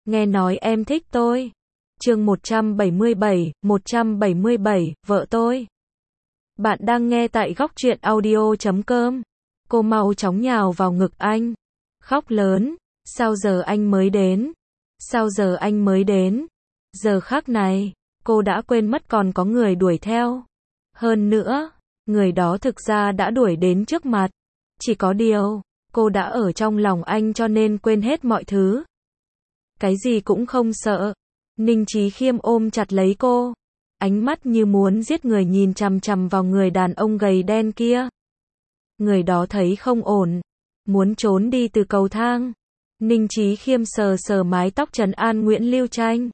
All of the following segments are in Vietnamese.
nghe nói em thích tôi. Chương 177, vợ tôi. Bạn đang nghe tại góc truyện audio.com. Cô mau chóng nhào vào ngực anh, khóc lớn, sao giờ anh mới đến? Sao giờ anh mới đến? Giờ khắc này, cô đã quên mất còn có người đuổi theo. Hơn nữa, người đó thực ra đã đuổi đến trước mặt. Chỉ có điều, cô đã ở trong lòng anh cho nên quên hết mọi thứ. Cái gì cũng không sợ. Ninh Chí Khiêm ôm chặt lấy cô, ánh mắt như muốn giết người nhìn chằm chằm vào người đàn ông gầy đen kia. Người đó thấy không ổn, muốn trốn đi từ cầu thang. Ninh Chí Khiêm sờ sờ mái tóc trấn an Nguyễn Lưu Tranh.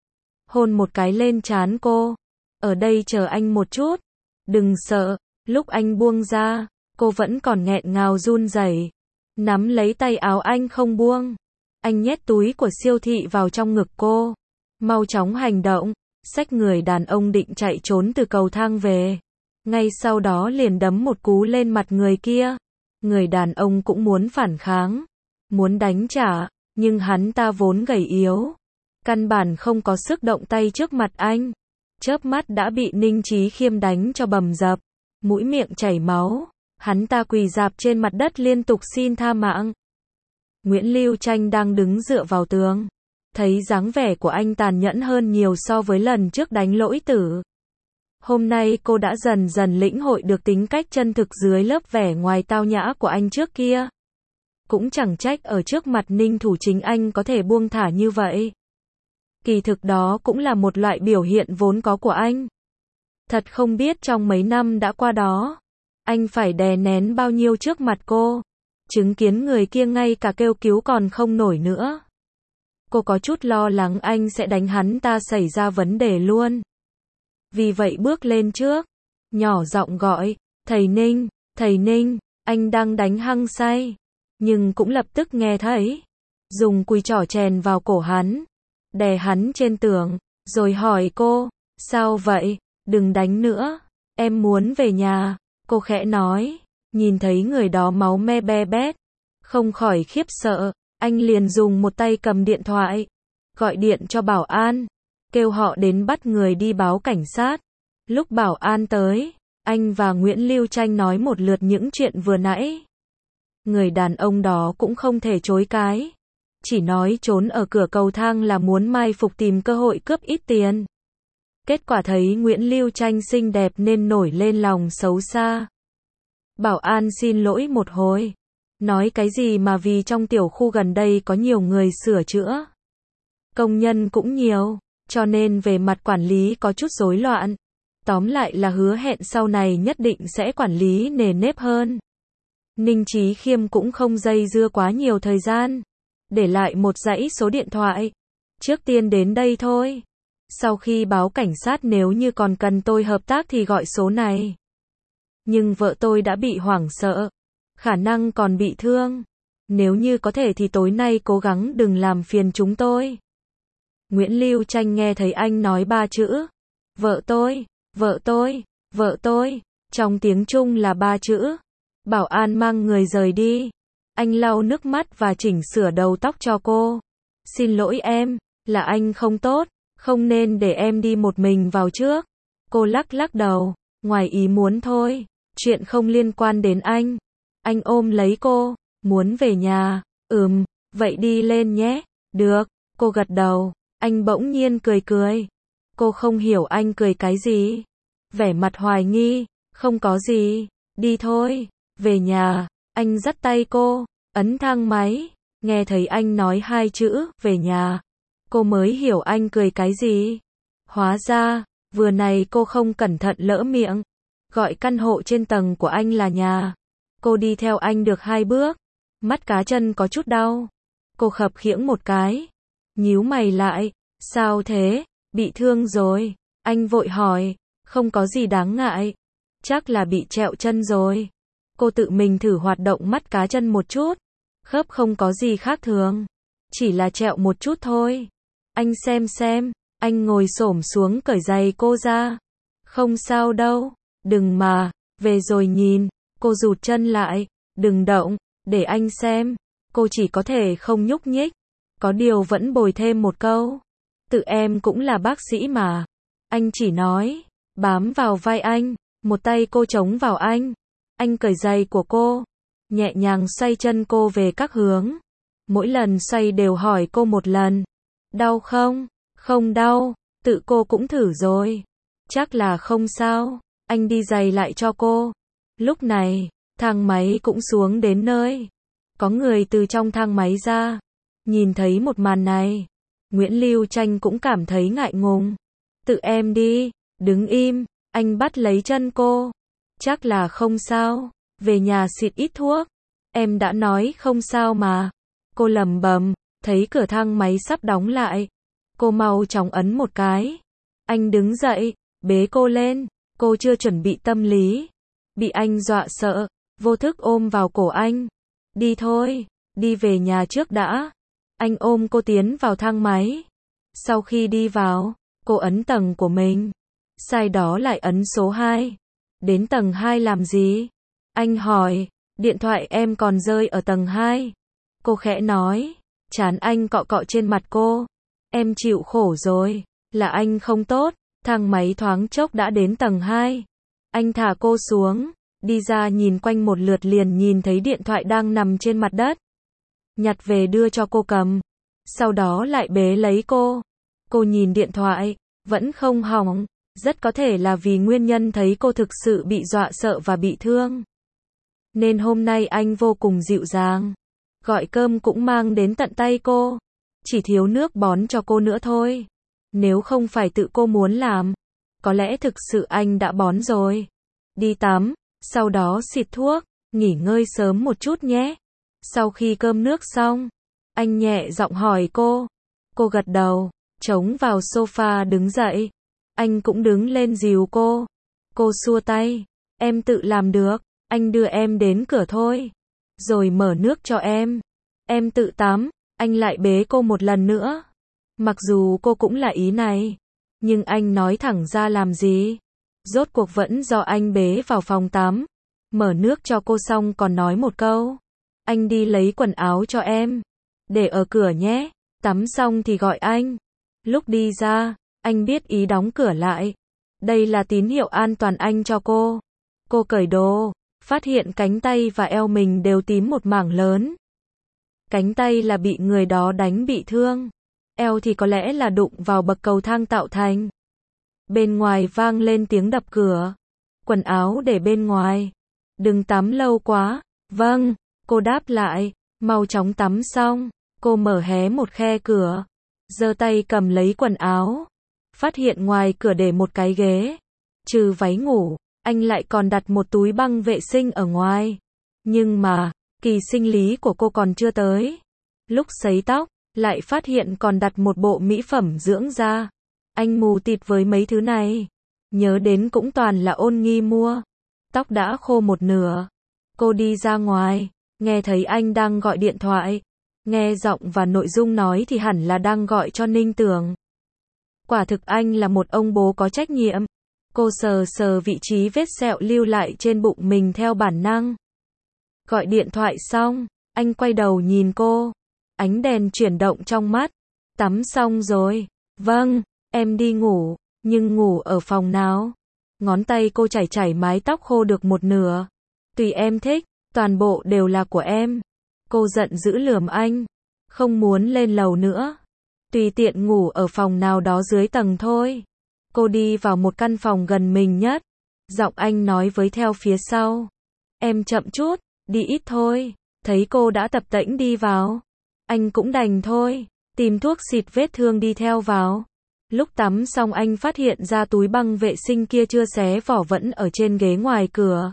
Hôn một cái lên trán cô. Ở đây chờ anh một chút. Đừng sợ. Lúc anh buông ra, cô vẫn còn nghẹn ngào run rẩy, nắm lấy tay áo anh không buông. Anh nhét túi của siêu thị vào trong ngực cô. Mau chóng hành động. Xách người đàn ông định chạy trốn từ cầu thang về. Ngay sau đó liền đấm một cú lên mặt người kia. Người đàn ông cũng muốn phản kháng, muốn đánh trả, nhưng hắn ta vốn gầy yếu, căn bản không có sức động tay trước mặt anh. Chớp mắt đã bị Ninh Chí Khiêm đánh cho bầm dập, mũi miệng chảy máu. Hắn ta quỳ rạp trên mặt đất liên tục xin tha mạng. Nguyễn Lưu Tranh đang đứng dựa vào tường, thấy dáng vẻ của anh tàn nhẫn hơn nhiều so với lần trước đánh Lỗi Tử. Hôm nay cô đã dần dần lĩnh hội được tính cách chân thực dưới lớp vẻ ngoài tao nhã của anh trước kia. Cũng chẳng trách ở trước mặt Ninh Thủ Chính anh có thể buông thả như vậy. Kỳ thực đó cũng là một loại biểu hiện vốn có của anh. Thật không biết trong mấy năm đã qua đó, anh phải đè nén bao nhiêu trước mặt cô. Chứng kiến người kia ngay cả kêu cứu còn không nổi nữa. Cô có chút lo lắng anh sẽ đánh hắn ta xảy ra vấn đề luôn. Vì vậy bước lên trước, nhỏ giọng gọi, thầy Ninh, anh đang đánh hăng say. Nhưng cũng lập tức nghe thấy, dùng cùi trỏ chèn vào cổ hắn, đè hắn trên tường, rồi hỏi cô, sao vậy, đừng đánh nữa, em muốn về nhà. Cô khẽ nói, nhìn thấy người đó máu me be bét, không khỏi khiếp sợ, anh liền dùng một tay cầm điện thoại, gọi điện cho bảo an, kêu họ đến bắt người đi báo cảnh sát. Lúc bảo an tới, anh và Nguyễn Lưu Tranh nói một lượt những chuyện vừa nãy. Người đàn ông đó cũng không thể chối cái, chỉ nói trốn ở cửa cầu thang là muốn mai phục tìm cơ hội cướp ít tiền. Kết quả thấy Nguyễn Lưu Tranh xinh đẹp nên nổi lên lòng xấu xa. Bảo an xin lỗi một hồi, nói cái gì mà vì trong tiểu khu gần đây có nhiều người sửa chữa, công nhân cũng nhiều, cho nên về mặt quản lý có chút rối loạn. Tóm lại là hứa hẹn sau này nhất định sẽ quản lý nề nếp hơn. Ninh Chí Khiêm cũng không dây dưa quá nhiều thời gian, để lại một dãy số điện thoại. Trước tiên đến đây thôi. Sau khi báo cảnh sát nếu như còn cần tôi hợp tác thì gọi số này. Nhưng vợ tôi đã bị hoảng sợ, khả năng còn bị thương. Nếu như có thể thì tối nay cố gắng đừng làm phiền chúng tôi. Nguyễn Lưu Tranh nghe thấy anh nói 3 chữ. Vợ tôi, trong tiếng Trung là 3 chữ. Bảo an mang người rời đi. Anh lau nước mắt và chỉnh sửa đầu tóc cho cô. Xin lỗi em, là anh không tốt, không nên để em đi một mình vào trước. Cô lắc đầu, ngoài ý muốn thôi, chuyện không liên quan đến anh. Anh ôm lấy cô, muốn về nhà. Vậy đi lên nhé. Được, cô gật đầu. Anh bỗng nhiên cười. Cô không hiểu anh cười cái gì. Vẻ mặt hoài nghi, không có gì, đi thôi, về nhà. Anh dắt tay cô, ấn thang máy, nghe thấy anh nói 2 chữ, về nhà. Cô mới hiểu anh cười cái gì. Hóa ra, vừa này cô không cẩn thận lỡ miệng, gọi căn hộ trên tầng của anh là nhà. Cô đi theo anh được 2 bước, mắt cá chân có chút đau. Cô khập khiễng một cái, nhíu mày lại, sao thế, bị thương rồi? Anh vội hỏi, không có gì đáng ngại, chắc là bị trẹo chân rồi. Cô tự mình thử hoạt động mắt cá chân một chút, khớp không có gì khác thường, chỉ là trẹo một chút thôi. Anh xem, anh ngồi xổm xuống cởi giày cô ra. Không sao đâu, đừng mà, về rồi nhìn. Cô rụt chân lại, đừng động, để anh xem. Cô chỉ có thể không nhúc nhích, Có điều vẫn bồi thêm một câu. Tự em cũng là bác sĩ mà. Anh chỉ nói, bám vào vai anh, một tay cô chống vào anh. Anh cởi giày của cô, nhẹ nhàng xoay chân cô về các hướng. Mỗi lần xoay đều hỏi cô một lần. Đau không? Không đau, tự cô cũng thử rồi. Chắc là không sao. Anh đi giày lại cho cô. Lúc này, thang máy cũng xuống đến nơi. Có người từ trong thang máy ra. Nhìn thấy một màn này, Nguyễn Lưu Tranh cũng cảm thấy ngại ngùng. Tự em đi, đứng im, anh bắt lấy chân cô. Chắc là không sao, về nhà xịt ít thuốc. Em đã nói không sao mà. Cô lẩm bẩm, thấy cửa thang máy sắp đóng lại. Cô mau chóng ấn một cái. Anh đứng dậy, bế cô lên. Cô chưa chuẩn bị tâm lý. Bị anh dọa sợ, vô thức ôm vào cổ anh. Đi thôi, đi về nhà trước đã. Anh ôm cô tiến vào thang máy. Sau khi đi vào, cô ấn tầng của mình. Sai đó lại ấn số 2. Đến tầng 2 làm gì? Anh hỏi, điện thoại em còn rơi ở tầng 2. Cô khẽ nói, trán anh cọ cọ trên mặt cô. Em chịu khổ rồi, là anh không tốt. Thang máy thoáng chốc đã đến tầng 2. Anh thả cô xuống, đi ra nhìn quanh một lượt liền nhìn thấy điện thoại đang nằm trên mặt đất. Nhặt về đưa cho cô cầm. Sau đó lại bế lấy cô. Cô nhìn điện thoại, vẫn không hỏng. Rất có thể là vì nguyên nhân thấy cô thực sự bị dọa sợ và bị thương. Nên hôm nay anh vô cùng dịu dàng. Gọi cơm cũng mang đến tận tay cô. Chỉ thiếu nước bón cho cô nữa thôi. Nếu không phải tự cô muốn làm, có lẽ thực sự anh đã bón rồi. Đi tắm, sau đó xịt thuốc, nghỉ ngơi sớm một chút nhé. Sau khi cơm nước xong, anh nhẹ giọng hỏi cô. Cô gật đầu, chống vào sofa đứng dậy. Anh cũng đứng lên dìu cô. Cô xua tay. Em tự làm được, anh đưa em đến cửa thôi. Rồi mở nước cho em. Em tự tắm, anh lại bế cô một lần nữa. Mặc dù cô cũng là ý này, nhưng anh nói thẳng ra làm gì. Rốt cuộc vẫn do anh bế vào phòng tắm. Mở nước cho cô xong còn nói một câu. Anh đi lấy quần áo cho em. Để ở cửa nhé. Tắm xong thì gọi anh. Lúc đi ra, anh biết ý đóng cửa lại. Đây là tín hiệu an toàn anh cho cô. Cô cởi đồ, phát hiện cánh tay và eo mình đều tím một mảng lớn. Cánh tay là bị người đó đánh bị thương. Eo thì có lẽ là đụng vào bậc cầu thang tạo thành. Bên ngoài vang lên tiếng đập cửa. Quần áo để bên ngoài. Đừng tắm lâu quá. Vâng, cô đáp lại. Mau chóng tắm xong. Cô mở hé một khe cửa. Giơ tay cầm lấy quần áo. Phát hiện ngoài cửa để một cái ghế. Trừ váy ngủ, anh lại còn đặt một túi băng vệ sinh ở ngoài. Nhưng mà, kỳ sinh lý của cô còn chưa tới. Lúc sấy tóc, lại phát hiện còn đặt một bộ mỹ phẩm dưỡng da. Anh mù tịt với mấy thứ này. Nhớ đến cũng toàn là Ôn Nghi mua. Tóc đã khô một nửa. Cô đi ra ngoài, nghe thấy anh đang gọi điện thoại. Nghe giọng và nội dung nói thì hẳn là đang gọi cho Ninh Tưởng. Quả thực anh là một ông bố có trách nhiệm. Cô sờ sờ vị trí vết sẹo lưu lại trên bụng mình theo bản năng. Gọi điện thoại xong, anh quay đầu nhìn cô. Ánh đèn chuyển động trong mắt. Tắm xong rồi. Vâng, em đi ngủ, nhưng ngủ ở phòng nào? Ngón tay cô chảy chảy mái tóc khô được một nửa. Tùy em thích, toàn bộ đều là của em. Cô giận dữ lườm anh. Không muốn lên lầu nữa. Tùy tiện ngủ ở phòng nào đó dưới tầng thôi. Cô đi vào một căn phòng gần mình nhất. Giọng anh nói với theo phía sau. Em chậm chút, đi ít thôi. Thấy cô đã tập tễnh đi vào. Anh cũng đành thôi. Tìm thuốc xịt vết thương đi theo vào. Lúc tắm xong anh phát hiện ra túi băng vệ sinh kia chưa xé vỏ vẫn ở trên ghế ngoài cửa.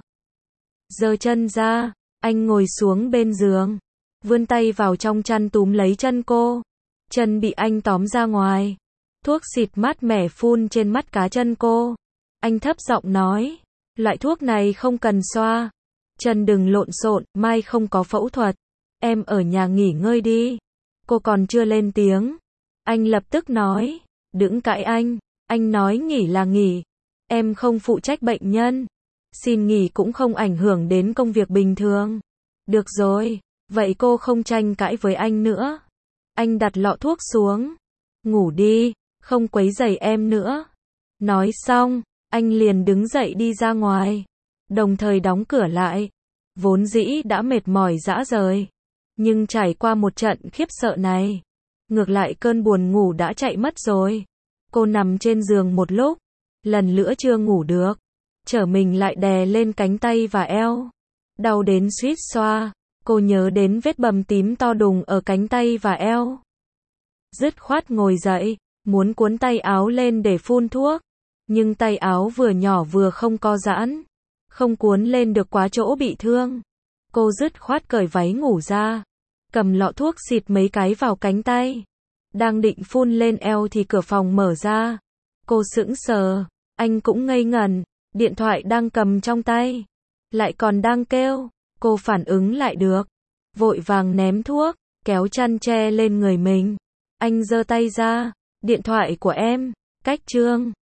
Giơ chân ra, anh ngồi xuống bên giường. Vươn tay vào trong chăn túm lấy chân cô. Chân bị anh tóm ra ngoài. Thuốc xịt mát mẻ phun trên mắt cá chân cô. Anh thấp giọng nói. Loại thuốc này không cần xoa. Chân đừng lộn xộn, mai không có phẫu thuật. Em ở nhà nghỉ ngơi đi. Cô còn chưa lên tiếng. Anh lập tức nói. Đừng cãi anh nói nghỉ là nghỉ. Em không phụ trách bệnh nhân. Xin nghỉ cũng không ảnh hưởng đến công việc bình thường. Được rồi, vậy cô không tranh cãi với anh nữa. Anh đặt lọ thuốc xuống. Ngủ đi, không quấy rầy em nữa. Nói xong, anh liền đứng dậy đi ra ngoài, đồng thời đóng cửa lại. Vốn dĩ đã mệt mỏi rã rời, nhưng trải qua một trận khiếp sợ này, ngược lại cơn buồn ngủ đã chạy mất rồi. Cô nằm trên giường một lúc, lần nữa chưa ngủ được, trở mình lại đè lên cánh tay và eo, đau đến suýt xoa. Cô nhớ đến vết bầm tím to đùng ở cánh tay và eo, dứt khoát ngồi dậy, muốn cuốn tay áo lên để phun thuốc, nhưng tay áo vừa nhỏ vừa không co giãn, không cuốn lên được quá chỗ bị thương. Cô dứt khoát cởi váy ngủ ra, cầm lọ thuốc xịt mấy cái vào cánh tay, đang định phun lên eo thì cửa phòng mở ra. Cô sững sờ, anh cũng ngây ngẩn, điện thoại đang cầm trong tay, lại còn đang kêu. Cô phản ứng lại được, vội vàng ném thuốc, kéo chăn che lên người mình. Anh giơ tay ra, điện thoại của em, cách Trương.